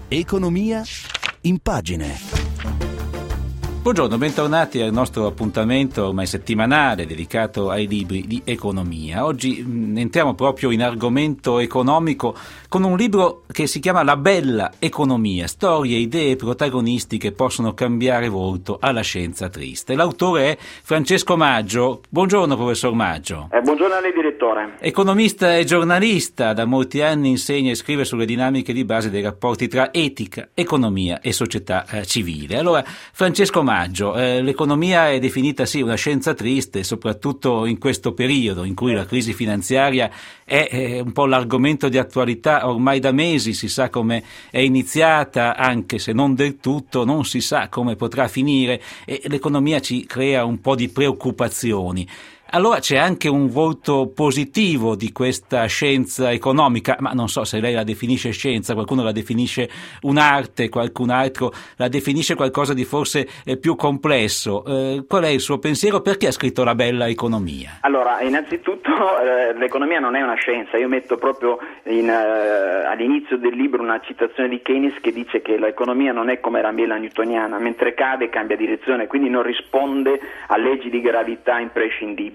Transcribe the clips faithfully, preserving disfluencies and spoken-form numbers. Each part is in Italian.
Economia in pagine. Buongiorno, bentornati al nostro appuntamento ormai settimanale dedicato ai libri di economia. Oggi mh, entriamo proprio in argomento economico con un libro che si chiama La bella economia, storie, idee, protagonisti che possono cambiare volto alla scienza triste. L'autore è Francesco Maggio. Buongiorno professor Maggio. Eh, buongiorno a lei direttore. Economista e giornalista, da molti anni insegna e scrive sulle dinamiche di base dei rapporti tra etica, economia e società eh, civile. Allora, Francesco Maggio, eh, l'economia è definita sì una scienza triste, soprattutto in questo periodo in cui la crisi finanziaria è eh, un po' l'argomento di attualità ormai da mesi. Si sa come è iniziata, anche se non del tutto, non si sa come potrà finire e l'economia ci crea un po' di preoccupazioni. Allora c'è anche un volto positivo di questa scienza economica, ma non so se lei la definisce scienza, qualcuno la definisce un'arte, qualcun altro la definisce qualcosa di forse più complesso. Eh, qual è il suo pensiero? Perché ha scritto La bella economia? Allora, innanzitutto eh, l'economia non è una scienza. Io metto proprio in, eh, all'inizio del libro una citazione di Keynes che dice che l'economia non è come la mela newtoniana, mentre cade cambia direzione, quindi non risponde a leggi di gravità imprescindibili.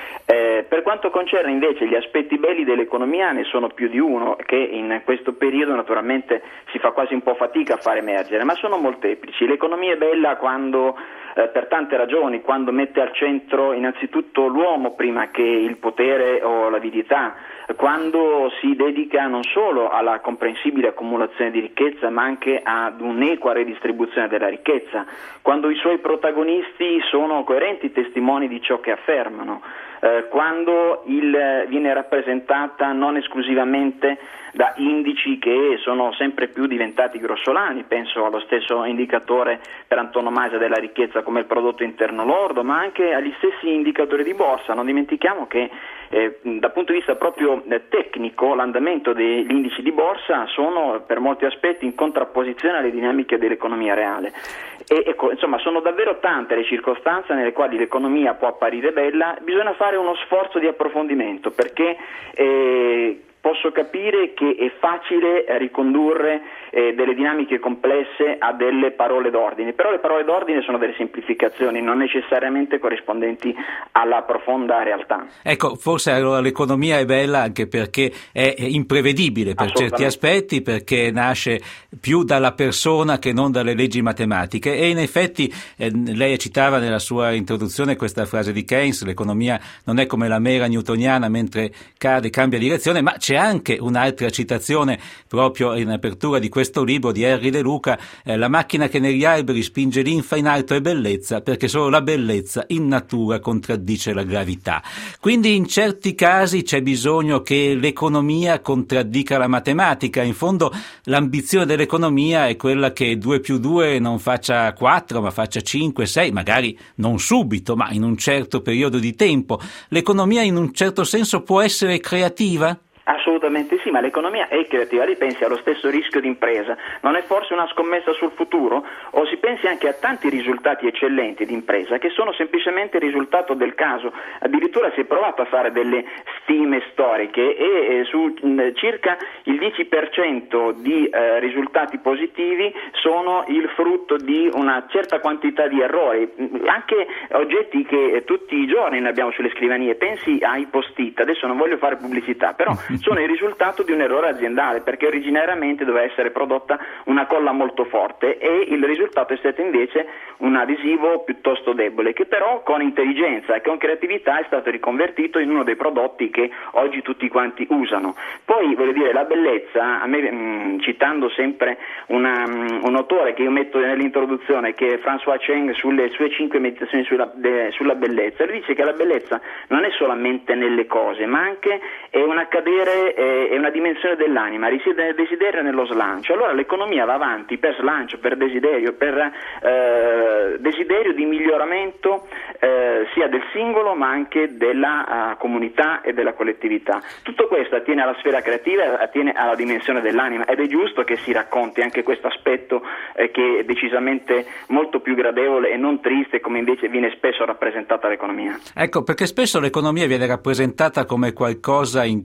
Eh, per quanto concerne invece gli aspetti belli dell'economia, ne sono più di uno che in questo periodo naturalmente si fa quasi un po' fatica a far emergere, ma sono molteplici. L'economia è bella quando, eh, per tante ragioni, quando mette al centro innanzitutto l'uomo prima che il potere o l'avidità, quando si dedica non solo alla comprensibile accumulazione di ricchezza ma anche ad un'equa redistribuzione della ricchezza, quando i suoi protagonisti sono coerenti testimoni di ciò che affermano, eh, quando il, viene rappresentata non esclusivamente da indici che sono sempre più diventati grossolani, penso allo stesso indicatore per antonomasia della ricchezza come il prodotto interno lordo, ma anche agli stessi indicatori di borsa. Non dimentichiamo che eh, dal punto di vista proprio eh, tecnico l'andamento degli indici di borsa sono per molti aspetti in contrapposizione alle dinamiche dell'economia reale. E, ecco, insomma, sono davvero tante le circostanze nelle quali l'economia può apparire bella. Bisogna fare uno sforzo di approfondimento perché eh, posso capire che è facile ricondurre eh, delle dinamiche complesse a delle parole d'ordine, però le parole d'ordine sono delle semplificazioni, non necessariamente corrispondenti alla profonda realtà. Ecco, forse allora l'economia è bella anche perché è imprevedibile per certi aspetti, perché nasce più dalla persona che non dalle leggi matematiche e in effetti eh, lei citava nella sua introduzione questa frase di Keynes: l'economia non è come la mela newtoniana, mentre cade cambia direzione, ma c'è anche un'altra citazione proprio in apertura di questo libro di Henry De Luca: eh, la macchina che negli alberi spinge linfa in alto è bellezza, perché solo la bellezza in natura contraddice la gravità. Quindi in certi casi c'è bisogno che l'economia contraddica la matematica. In fondo l'ambizione dell'economia è quella che due più due non faccia quattro ma faccia cinque, sei, magari non subito ma in un certo periodo di tempo. L'economia in un certo senso può essere creativa? Assolutamente sì, ma l'economia è creativa. Lei pensi allo stesso rischio d'impresa, non è forse una scommessa sul futuro? O si pensi anche a tanti risultati eccellenti di impresa che sono semplicemente il risultato del caso. Addirittura si è provato a fare delle stime storiche e eh, su mh, circa il dieci per cento di eh, risultati positivi sono il frutto di una certa quantità di errori, mh, anche oggetti che eh, tutti i giorni ne abbiamo sulle scrivanie. Pensi ai post-it, adesso non voglio fare pubblicità, però sono il risultato di un errore aziendale, perché originariamente doveva essere prodotta una colla molto forte e il risultato è stato invece un adesivo piuttosto debole, che però con intelligenza e con creatività è stato riconvertito in uno dei prodotti che oggi tutti quanti usano. Poi voglio dire, la bellezza, a me mh, citando sempre una, mh, un autore che io metto nell'introduzione, che è François Cheng, sulle sue cinque meditazioni sulla, de, sulla bellezza, lui dice che la bellezza non è solamente nelle cose, ma anche è un accadere, è una dimensione dell'anima, risiede nel desiderio e nello slancio. Allora l'economia va avanti per slancio, per desiderio, per eh, desiderio di miglioramento eh, sia del singolo ma anche della uh, comunità e della collettività. Tutto questo attiene alla sfera creativa, attiene alla dimensione dell'anima ed è giusto che si racconti anche questo aspetto eh, che è decisamente molto più gradevole e non triste come invece viene spesso rappresentata l'economia. Ecco, perché spesso l'economia viene rappresentata come qualcosa in cui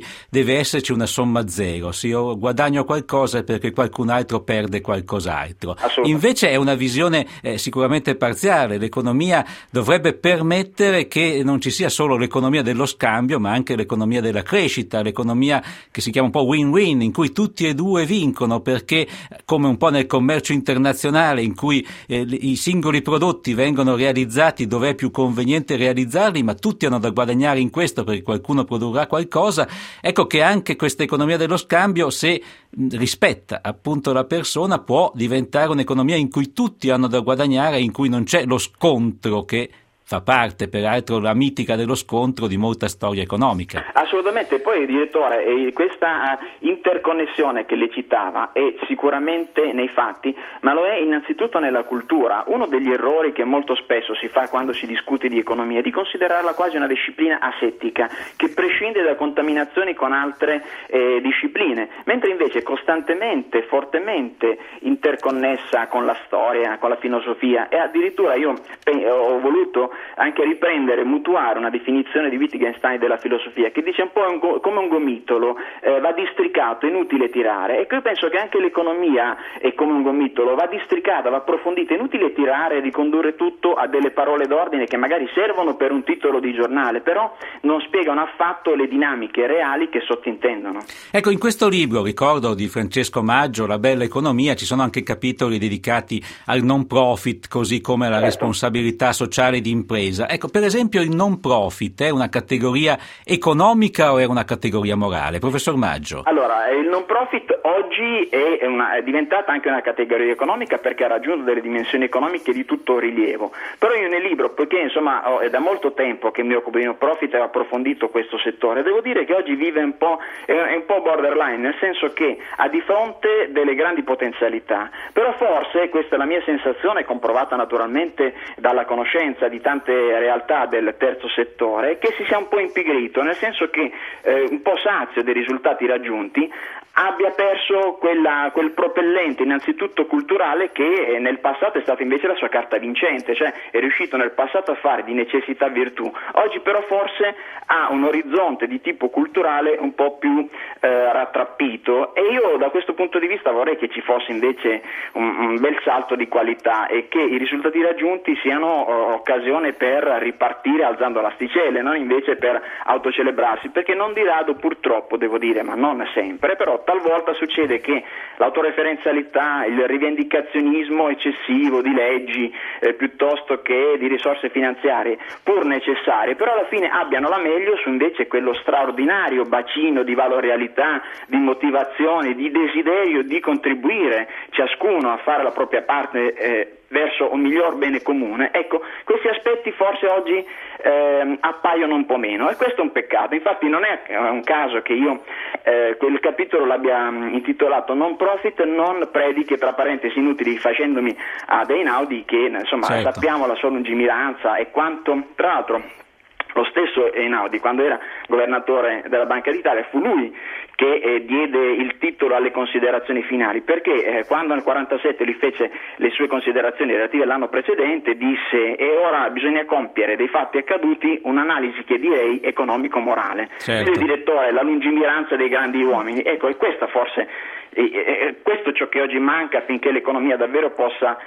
deve esserci una somma zero, se io guadagno qualcosa è perché qualcun altro perde qualcos'altro. Invece è una visione eh, sicuramente parziale. L'economia dovrebbe permettere che non ci sia solo l'economia dello scambio, ma anche l'economia della crescita, l'economia che si chiama un po' win-win, in cui tutti e due vincono, perché come un po' nel commercio internazionale in cui eh, i singoli prodotti vengono realizzati dove è più conveniente realizzarli, ma tutti hanno da guadagnare in questo perché qualcuno produrrà qualcosa. Ecco che anche questa economia dello scambio, se rispetta appunto la persona, può diventare un'economia in cui tutti hanno da guadagnare, in cui non c'è lo scontro che fa parte, peraltro, la mitica dello scontro di molta storia economica. Assolutamente, poi direttore, eh, questa interconnessione che le citava è sicuramente nei fatti, ma lo è innanzitutto nella cultura. Uno degli errori che molto spesso si fa quando si discute di economia è di considerarla quasi una disciplina asettica, che prescinde da contaminazioni con altre eh, discipline, mentre invece è costantemente, fortemente interconnessa con la storia, con la filosofia, e addirittura io pe- ho voluto anche riprendere, mutuare una definizione di Wittgenstein della filosofia che dice un po' un go- come un gomitolo, eh, va districato, è inutile tirare. Ecco, io penso che anche l'economia è come un gomitolo, va districata, va approfondita, è inutile tirare e ricondurre tutto a delle parole d'ordine che magari servono per un titolo di giornale, però non spiegano affatto le dinamiche reali che sottintendono. Ecco, in questo libro, ricordo, di Francesco Maggio, La bella economia, ci sono anche capitoli dedicati al non profit, così come alla certo. responsabilità sociale di impresa. Ecco, per esempio, il non profit è una categoria economica o è una categoria morale? Professor Maggio. Allora, il non profit oggi è, una, è diventata anche una categoria economica perché ha raggiunto delle dimensioni economiche di tutto rilievo. Però io nel libro, poiché insomma oh, è da molto tempo che mi occupo di non profit e ho approfondito questo settore, devo dire che oggi vive un po', è un po' borderline, nel senso che ha di fronte delle grandi potenzialità. Però forse, questa è la mia sensazione, comprovata naturalmente dalla conoscenza di tante realtà del terzo settore, che si sia un po' impigrito, nel senso che eh, un po' sazio dei risultati raggiunti abbia perso quella, quel propellente innanzitutto culturale che nel passato è stata invece la sua carta vincente, cioè è riuscito nel passato a fare di necessità virtù. Oggi però forse ha un orizzonte di tipo culturale un po' più eh, rattrappito, e io da questo punto di vista vorrei che ci fosse invece un, un bel salto di qualità e che i risultati raggiunti siano oh, occasione per ripartire alzando l'asticelle, non invece per autocelebrarsi, perché non di rado purtroppo, devo dire, ma non sempre, però talvolta succede che l'autoreferenzialità, il rivendicazionismo eccessivo di leggi eh, piuttosto che di risorse finanziarie, pur necessarie, però alla fine abbiano la meglio su invece quello straordinario bacino di valorialità, di motivazione, di desiderio di contribuire ciascuno a fare la propria parte eh, verso un miglior bene comune. Ecco, questi aspetti forse oggi eh, appaiono un po' meno, e questo è un peccato. Infatti non è un caso che io eh, quel capitolo l'abbia intitolato Non profit, non prediche, tra parentesi inutili, facendomi ad Einaudi che insomma certo. sappiamo la sua lungimiranza e quanto, tra l'altro lo stesso Einaudi, quando era governatore della Banca d'Italia, fu lui che eh, diede il titolo alle considerazioni finali, perché eh, quando nel quarantasette lui fece le sue considerazioni relative all'anno precedente, disse: e ora bisogna compiere dei fatti accaduti un'analisi che direi economico-morale. Certo. Il direttore, la lungimiranza dei grandi uomini, ecco, e questa forse è, è, questo è ciò che oggi manca affinché l'economia davvero possa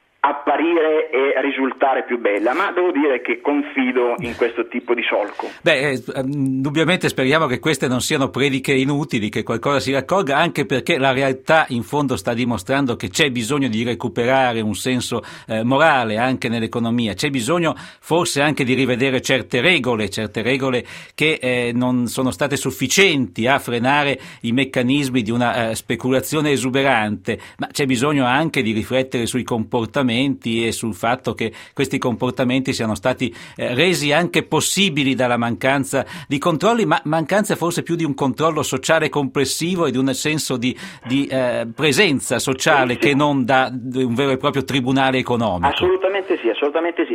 apparire e risultare più bella, ma devo dire che confido in questo tipo di solco. Beh, eh, indubbiamente speriamo che queste non siano prediche inutili, che qualcosa si raccolga, anche perché la realtà in fondo sta dimostrando che c'è bisogno di recuperare un senso eh, morale anche nell'economia, c'è bisogno forse anche di rivedere certe regole, certe regole che eh, non sono state sufficienti a frenare i meccanismi di una eh, speculazione esuberante, ma c'è bisogno anche di riflettere sui comportamenti e sul fatto che questi comportamenti siano stati eh, resi anche possibili dalla mancanza di controlli, ma mancanza forse più di un controllo sociale complessivo e di un senso di, di eh, presenza sociale, sì, sì. che non da un vero e proprio tribunale economico. Assolutamente sì, assolutamente sì. E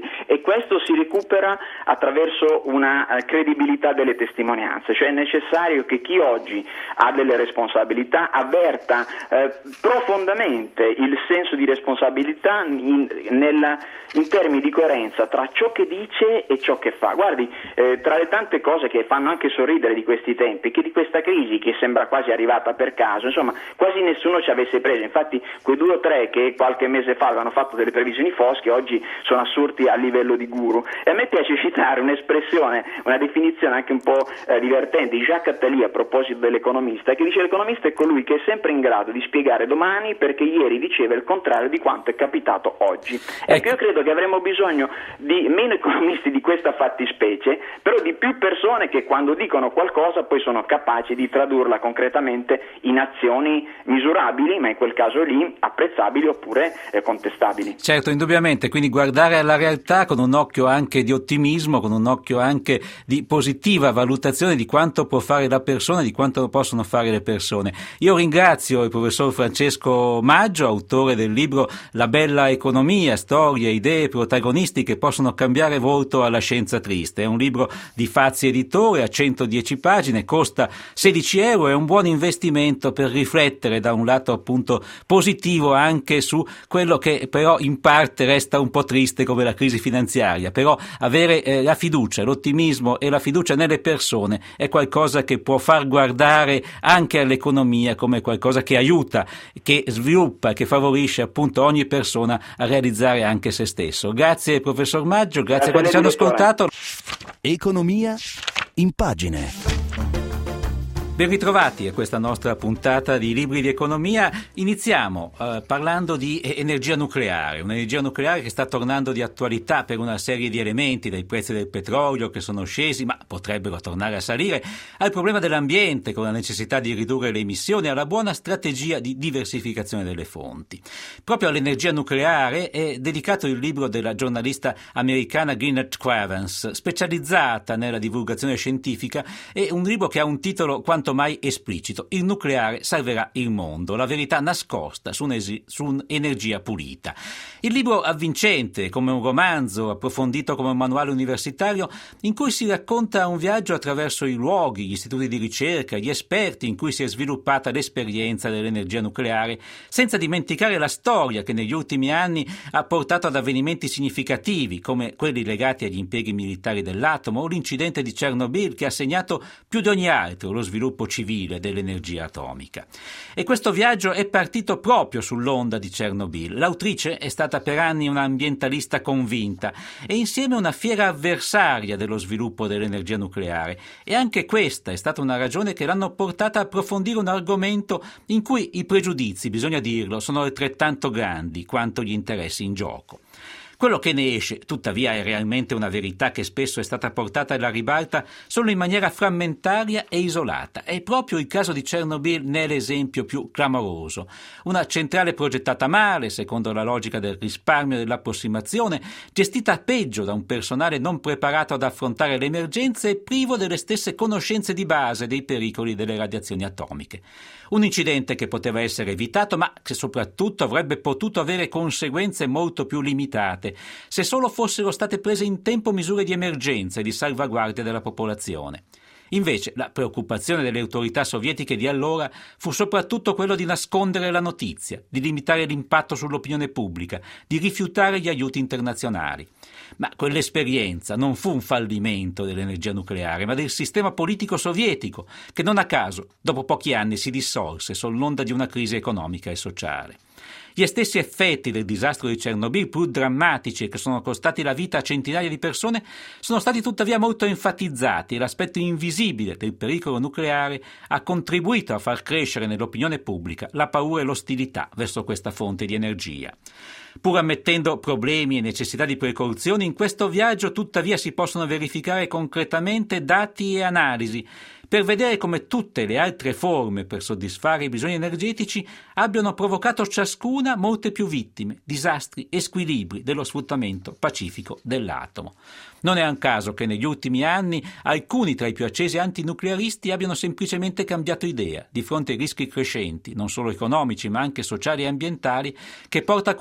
questo si recupera attraverso una uh, credibilità delle testimonianze, cioè è necessario che chi oggi ha delle responsabilità avverta uh, profondamente il senso di responsabilità in, nella, in termini di coerenza tra ciò che dice e ciò che fa. Guardi, eh, tra le tante cose che fanno anche sorridere di questi tempi, che di questa crisi che sembra quasi arrivata per caso, insomma, quasi nessuno ci avesse preso, infatti quei due o tre che qualche mese fa avevano fatto delle previsioni fosche oggi sono assurti a livello di guru. E a me piace citare un'espressione, una definizione anche un po' eh, divertente di Jacques Attali a proposito dell'economista, che dice: l'economista è colui che è sempre in grado di spiegare domani perché ieri diceva il contrario di quanto è capitato oggi. Ecco, ecco io credo che avremo bisogno di meno economisti di questa fattispecie, però di più persone che quando dicono qualcosa poi sono capaci di tradurla concretamente in azioni misurabili, ma in quel caso lì apprezzabili oppure eh, contestabili. Certo, indubbiamente, quindi guardare alla realtà con un occhio anche di ottimismo, con un occhio anche di positiva valutazione di quanto può fare la persona, di quanto possono fare le persone. Io ringrazio il professor Francesco Maggio, autore del libro La bella economia, storie, idee, protagonisti che possono cambiare volto alla scienza triste. È un libro di Fazzi Editore, a centodieci pagine, costa sedici euro, è un buon investimento per riflettere da un lato appunto positivo anche su quello che però in parte resta un po' triste come la crisi finanziaria, però avere eh, la fiducia, l'ottimismo e la fiducia nelle persone è qualcosa che può far guardare anche all'economia come qualcosa che aiuta, che sviluppa, che favorisce appunto ogni persona a realizzare anche se stesso. Grazie professor Maggio, grazie a quanti ci hanno ascoltato. Economia in pagine. Ben ritrovati a questa nostra puntata di Libri di Economia. Iniziamo eh, parlando di energia nucleare, un'energia nucleare che sta tornando di attualità per una serie di elementi, dai prezzi del petrolio che sono scesi ma potrebbero tornare a salire, al problema dell'ambiente con la necessità di ridurre le emissioni, alla buona strategia di diversificazione delle fonti. Proprio all'energia nucleare è dedicato il libro della giornalista americana Gwyneth Cravens, specializzata nella divulgazione scientifica, e un libro che ha un titolo quanto mai esplicito: il nucleare salverà il mondo, la verità nascosta su, un'esi- su un'energia pulita. Il libro avvincente, come un romanzo, approfondito come un manuale universitario, in cui si racconta un viaggio attraverso i luoghi, gli istituti di ricerca, gli esperti in cui si è sviluppata l'esperienza dell'energia nucleare, senza dimenticare la storia che negli ultimi anni ha portato ad avvenimenti significativi come quelli legati agli impieghi militari dell'atomo o l'incidente di Chernobyl, che ha segnato più di ogni altro lo sviluppo civile dell'energia atomica. E questo viaggio è partito proprio sull'onda di Chernobyl. L'autrice è stata per anni un'ambientalista convinta e insieme una fiera avversaria dello sviluppo dell'energia nucleare, e anche questa è stata una ragione che l'hanno portata a approfondire un argomento in cui i pregiudizi, bisogna dirlo, sono altrettanto grandi quanto gli interessi in gioco. Quello che ne esce, tuttavia, è realmente una verità che spesso è stata portata alla ribalta solo in maniera frammentaria e isolata. E proprio il caso di Chernobyl ne è l'esempio più clamoroso. Una centrale progettata male, secondo la logica del risparmio e dell'approssimazione, gestita peggio da un personale non preparato ad affrontare le emergenze e privo delle stesse conoscenze di base dei pericoli delle radiazioni atomiche. Un incidente che poteva essere evitato, ma che soprattutto avrebbe potuto avere conseguenze molto più limitate se solo fossero state prese in tempo misure di emergenza e di salvaguardia della popolazione. Invece la preoccupazione delle autorità sovietiche di allora fu soprattutto quello di nascondere la notizia, di limitare l'impatto sull'opinione pubblica, di rifiutare gli aiuti internazionali. Ma quell'esperienza non fu un fallimento dell'energia nucleare, ma del sistema politico sovietico, che non a caso, dopo pochi anni, si dissolse sull'onda di una crisi economica e sociale. Gli stessi effetti del disastro di Chernobyl, più drammatici e che sono costati la vita a centinaia di persone, sono stati tuttavia molto enfatizzati, e l'aspetto invisibile del pericolo nucleare ha contribuito a far crescere nell'opinione pubblica la paura e l'ostilità verso questa fonte di energia. Pur ammettendo problemi e necessità di precauzioni, in questo viaggio tuttavia si possono verificare concretamente dati e analisi per vedere come tutte le altre forme per soddisfare i bisogni energetici abbiano provocato ciascuna molte più vittime, disastri e squilibri dello sfruttamento pacifico dell'atomo. Non è un caso che negli ultimi anni alcuni tra i più accesi antinuclearisti abbiano semplicemente cambiato idea di fronte ai rischi crescenti, non solo economici ma anche sociali e ambientali, che porta con sé lo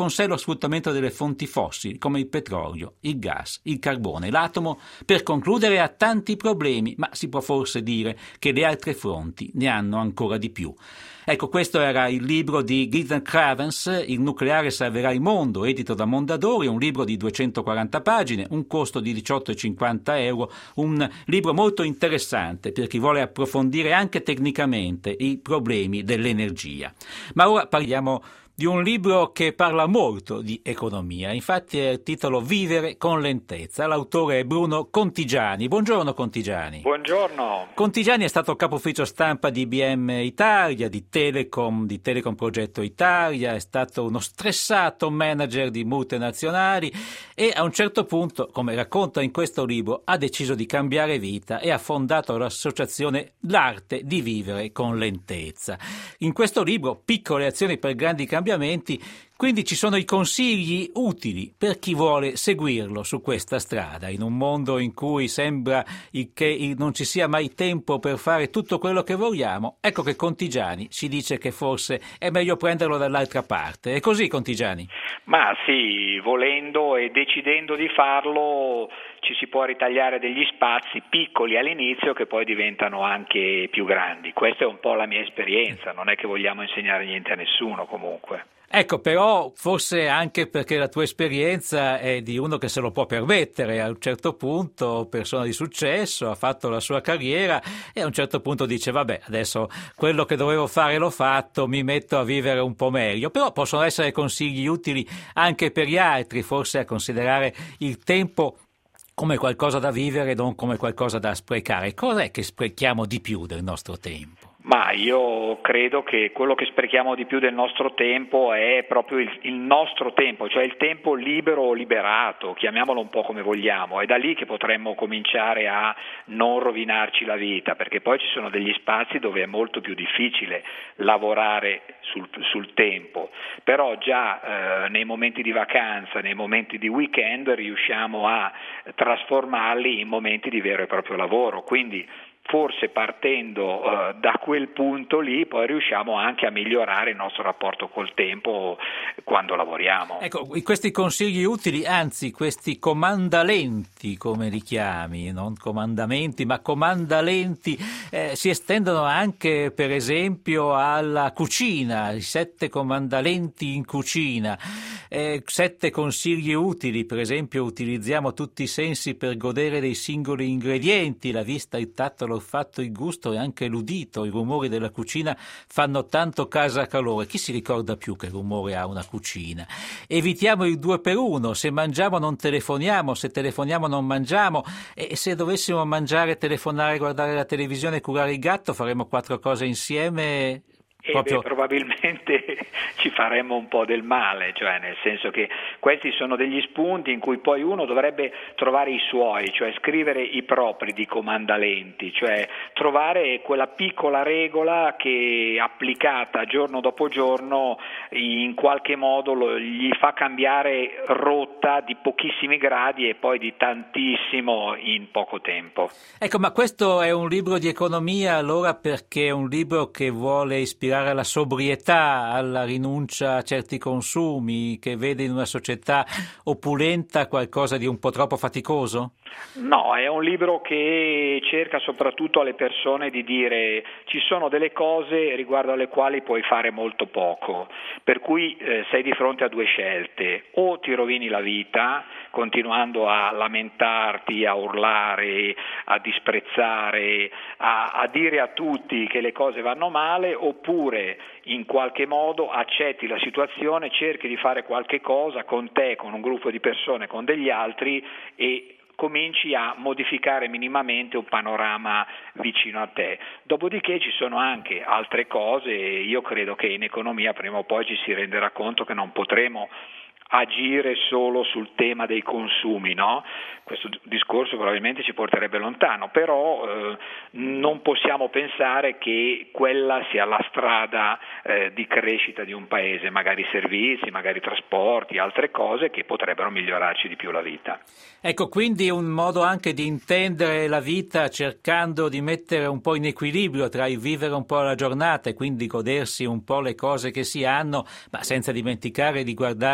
sfruttamento delle fonti fossili come il petrolio, il gas, il carbone. L'atomo, per concludere, ha tanti problemi, ma si può forse dire che le altre fonti ne hanno ancora di più. Ecco, questo era il libro di Gideon Cravens, Il nucleare salverà il mondo, edito da Mondadori, un libro di duecentoquaranta pagine, un costo di diciotto virgola cinquanta euro, un libro molto interessante per chi vuole approfondire anche tecnicamente i problemi dell'energia. Ma ora parliamo di un libro che parla molto di economia, infatti è il titolo Vivere con lentezza. L'autore è Bruno Contigiani. Buongiorno Contigiani. Buongiorno. Contigiani è stato capo ufficio stampa di I B M Italia, di Telecom, di Telecom Progetto Italia, è stato uno stressato manager di multinazionali e a un certo punto, come racconta in questo libro, ha deciso di cambiare vita e ha fondato l'associazione L'Arte di Vivere con Lentezza. In questo libro, Piccole azioni per grandi cambiamenti, quindi ci sono i consigli utili per chi vuole seguirlo su questa strada, in un mondo in cui sembra che non ci sia mai tempo per fare tutto quello che vogliamo. Ecco che Contigiani ci dice che forse è meglio prenderlo dall'altra parte. È così, Contigiani? Ma sì, volendo e decidendo di farlo ci si può ritagliare degli spazi piccoli all'inizio che poi diventano anche più grandi. Questa è un po' la mia esperienza, non è che vogliamo insegnare niente a nessuno comunque. Ecco, però forse anche perché la tua esperienza è di uno che se lo può permettere, a un certo punto persona di successo, ha fatto la sua carriera e a un certo punto dice vabbè, adesso quello che dovevo fare l'ho fatto, mi metto a vivere un po' meglio. Però possono essere consigli utili anche per gli altri, forse a considerare il tempo come qualcosa da vivere, non come qualcosa da sprecare. Cos'è che sprechiamo di più del nostro tempo? Ma io credo che quello che sprechiamo di più del nostro tempo è proprio il, il nostro tempo, cioè il tempo libero o liberato, chiamiamolo un po' come vogliamo. È da lì che potremmo cominciare a non rovinarci la vita, perché poi ci sono degli spazi dove è molto più difficile lavorare sul, sul tempo, però già eh, nei momenti di vacanza, nei momenti di weekend riusciamo a trasformarli in momenti di vero e proprio lavoro, quindi forse partendo uh, da quel punto lì poi riusciamo anche a migliorare il nostro rapporto col tempo quando lavoriamo. Ecco, questi consigli utili, anzi questi comandalenti come li chiami, non comandamenti ma comandalenti, eh, si estendono anche per esempio alla cucina, i sette comandalenti in cucina, eh, sette consigli utili, per esempio utilizziamo tutti i sensi per godere dei singoli ingredienti, la vista, il tatto, lo fatto, il gusto e anche l'udito. I rumori della cucina fanno tanto casa a calore. Chi si ricorda più che rumore ha una cucina? Evitiamo il due per uno, se mangiamo non telefoniamo, se telefoniamo non mangiamo, e se dovessimo mangiare, telefonare, guardare la televisione e curare il gatto faremo quattro cose insieme. E Proprio... beh, probabilmente ci faremmo un po' del male, cioè nel senso che questi sono degli spunti in cui poi uno dovrebbe trovare i suoi, cioè scrivere i propri di comandalenti, cioè trovare quella piccola regola che applicata giorno dopo giorno in qualche modo lo, gli fa cambiare rotta di pochissimi gradi e poi di tantissimo in poco tempo. Ecco, ma questo è un libro di economia allora perché è un libro che vuole ispirare alla sobrietà, alla rinuncia a certi consumi, che vede in una società opulenta qualcosa di un po' troppo faticoso? No, è un libro che cerca soprattutto alle persone di dire ci sono delle cose riguardo alle quali puoi fare molto poco, per cui eh, sei di fronte a due scelte: o ti rovini la vita continuando a lamentarti, a urlare, a disprezzare, a, a dire a tutti che le cose vanno male, oppure in qualche modo accetti la situazione, cerchi di fare qualche cosa con te, con un gruppo di persone, con degli altri e cominci a modificare minimamente un panorama vicino a te. Dopodiché ci sono anche altre cose, io credo che in economia prima o poi ci si renderà conto che non potremo agire solo sul tema dei consumi, no? Questo discorso probabilmente ci porterebbe lontano, però eh, non possiamo pensare che quella sia la strada eh, di crescita di un paese, magari servizi, magari trasporti, altre cose che potrebbero migliorarci di più la vita. Ecco, quindi un modo anche di intendere la vita cercando di mettere un po' in equilibrio tra il vivere un po' la giornata e quindi godersi un po' le cose che si hanno, ma senza dimenticare di guardare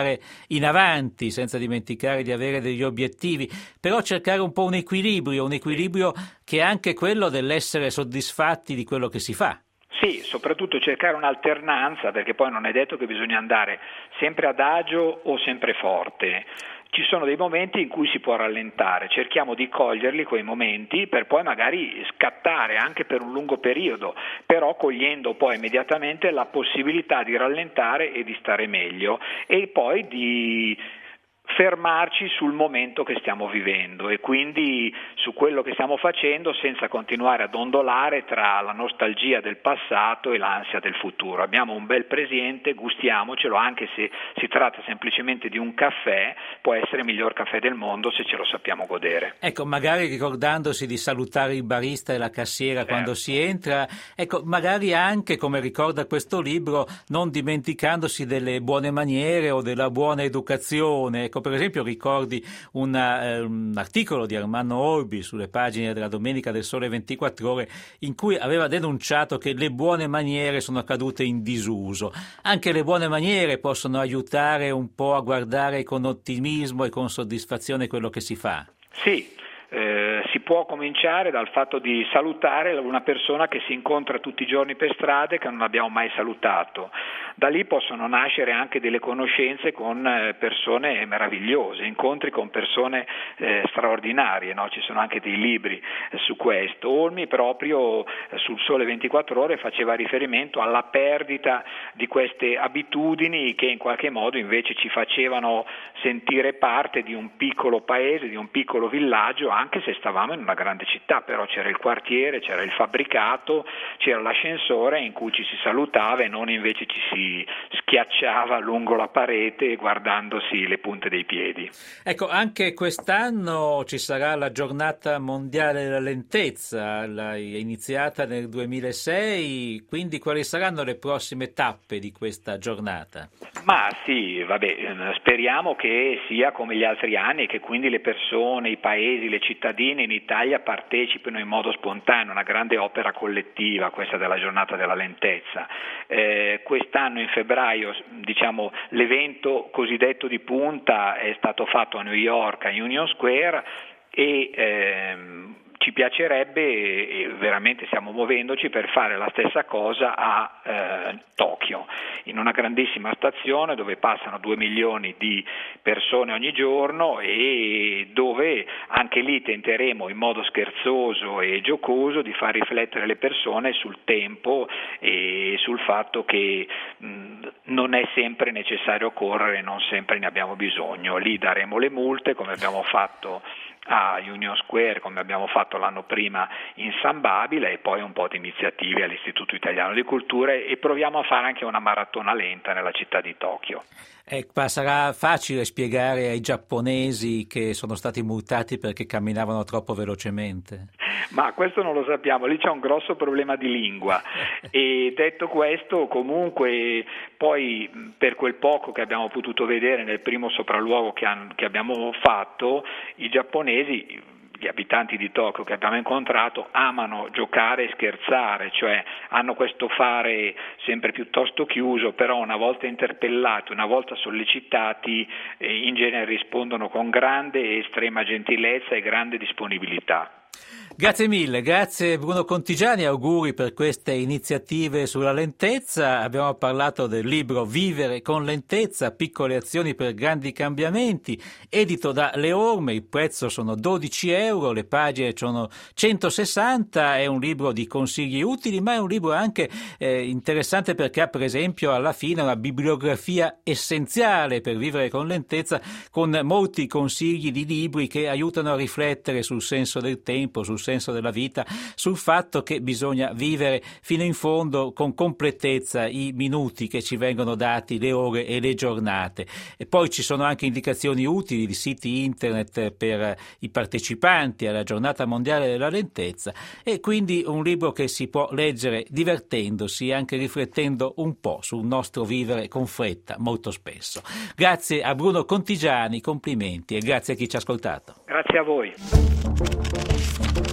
in avanti, senza dimenticare di avere degli obiettivi, però cercare un po' un equilibrio, un equilibrio che è anche quello dell'essere soddisfatti di quello che si fa. Sì, soprattutto cercare un'alternanza, perché poi non è detto che bisogna andare sempre adagio o sempre forte. Ci sono dei momenti in cui si può rallentare, cerchiamo di coglierli quei momenti per poi magari scattare anche per un lungo periodo, però cogliendo poi immediatamente la possibilità di rallentare e di stare meglio e poi di fermarci sul momento che stiamo vivendo e quindi su quello che stiamo facendo senza continuare ad ondolare tra la nostalgia del passato e l'ansia del futuro. Abbiamo un bel presente, gustiamocelo, anche se si tratta semplicemente di un caffè, può essere il miglior caffè del mondo se ce lo sappiamo godere. Ecco, magari ricordandosi di salutare il barista e la cassiera certo. quando si entra, ecco, magari anche, come ricorda questo libro, non dimenticandosi delle buone maniere o della buona educazione. Ecco, per esempio ricordi una, eh, un articolo di Armando Orbi sulle pagine della Domenica del Sole ventiquattro Ore in cui aveva denunciato che le buone maniere sono cadute in disuso. Anche le buone maniere possono aiutare un po' a guardare con ottimismo e con soddisfazione quello che si fa. Sì. Eh, si può cominciare dal fatto di salutare una persona che si incontra tutti i giorni per strada e che non abbiamo mai salutato. Da lì possono nascere anche delle conoscenze con persone meravigliose, incontri con persone eh, straordinarie, no? Ci sono anche dei libri eh, su questo. Olmi proprio eh, sul Sole ventiquattro Ore faceva riferimento alla perdita di queste abitudini che in qualche modo invece ci facevano sentire parte di un piccolo paese, di un piccolo villaggio, anche se stavamo in una grande città, però c'era il quartiere, c'era il fabbricato, c'era l'ascensore in cui ci si salutava e non invece ci si schiacciava lungo la parete guardandosi le punte dei piedi. Ecco, anche quest'anno ci sarà la giornata mondiale della lentezza, è iniziata nel duemilasei, quindi quali saranno le prossime tappe di questa giornata? Ma sì, vabbè, speriamo che sia come gli altri anni, che quindi le persone, i paesi, le cittadine in Italia partecipino in modo spontaneo, una grande opera collettiva questa della giornata della lentezza. Eh, quest'anno in febbraio, diciamo, l'evento cosiddetto di punta è stato fatto a New York, a Union Square e ehm, ci piacerebbe, e veramente stiamo muovendoci per fare la stessa cosa a eh, Tokyo, in una grandissima stazione dove passano due milioni di persone ogni giorno e dove anche lì tenteremo in modo scherzoso e giocoso di far riflettere le persone sul tempo e sul fatto che mh, non è sempre necessario correre, non sempre ne abbiamo bisogno. Lì daremo le multe come abbiamo fatto a Union Square, come abbiamo fatto l'anno prima in San Babila, e poi un po' di iniziative all'Istituto Italiano di Cultura, e proviamo a fare anche una maratona lenta nella città di Tokyo. Eh, sarà facile spiegare ai giapponesi che sono stati multati perché camminavano troppo velocemente? Ma questo non lo sappiamo, lì c'è un grosso problema di lingua e detto questo, comunque poi per quel poco che abbiamo potuto vedere nel primo sopralluogo che, han, che abbiamo fatto, i giapponesi, gli abitanti di Tokyo che abbiamo incontrato, amano giocare e scherzare, cioè hanno questo fare sempre piuttosto chiuso, però una volta interpellati, una volta sollecitati, eh, in genere rispondono con grande e estrema gentilezza e grande disponibilità. Grazie mille, grazie Bruno Contigiani, auguri per queste iniziative sulla lentezza. Abbiamo parlato del libro Vivere con lentezza, piccole azioni per grandi cambiamenti, edito da Le Orme, il prezzo sono dodici euro, le pagine sono centosessanta, è un libro di consigli utili, ma è un libro anche eh, interessante perché ha per esempio alla fine una bibliografia essenziale per vivere con lentezza, con molti consigli di libri che aiutano a riflettere sul senso del tempo, sul senso della vita, sul fatto che bisogna vivere fino in fondo con completezza i minuti che ci vengono dati, le ore e le giornate. E poi ci sono anche indicazioni utili di siti internet per i partecipanti alla giornata mondiale della lentezza, e quindi un libro che si può leggere divertendosi e anche riflettendo un po' sul nostro vivere con fretta molto spesso. Grazie a Bruno Contigiani, complimenti, e grazie a chi ci ha ascoltato. Grazie a voi.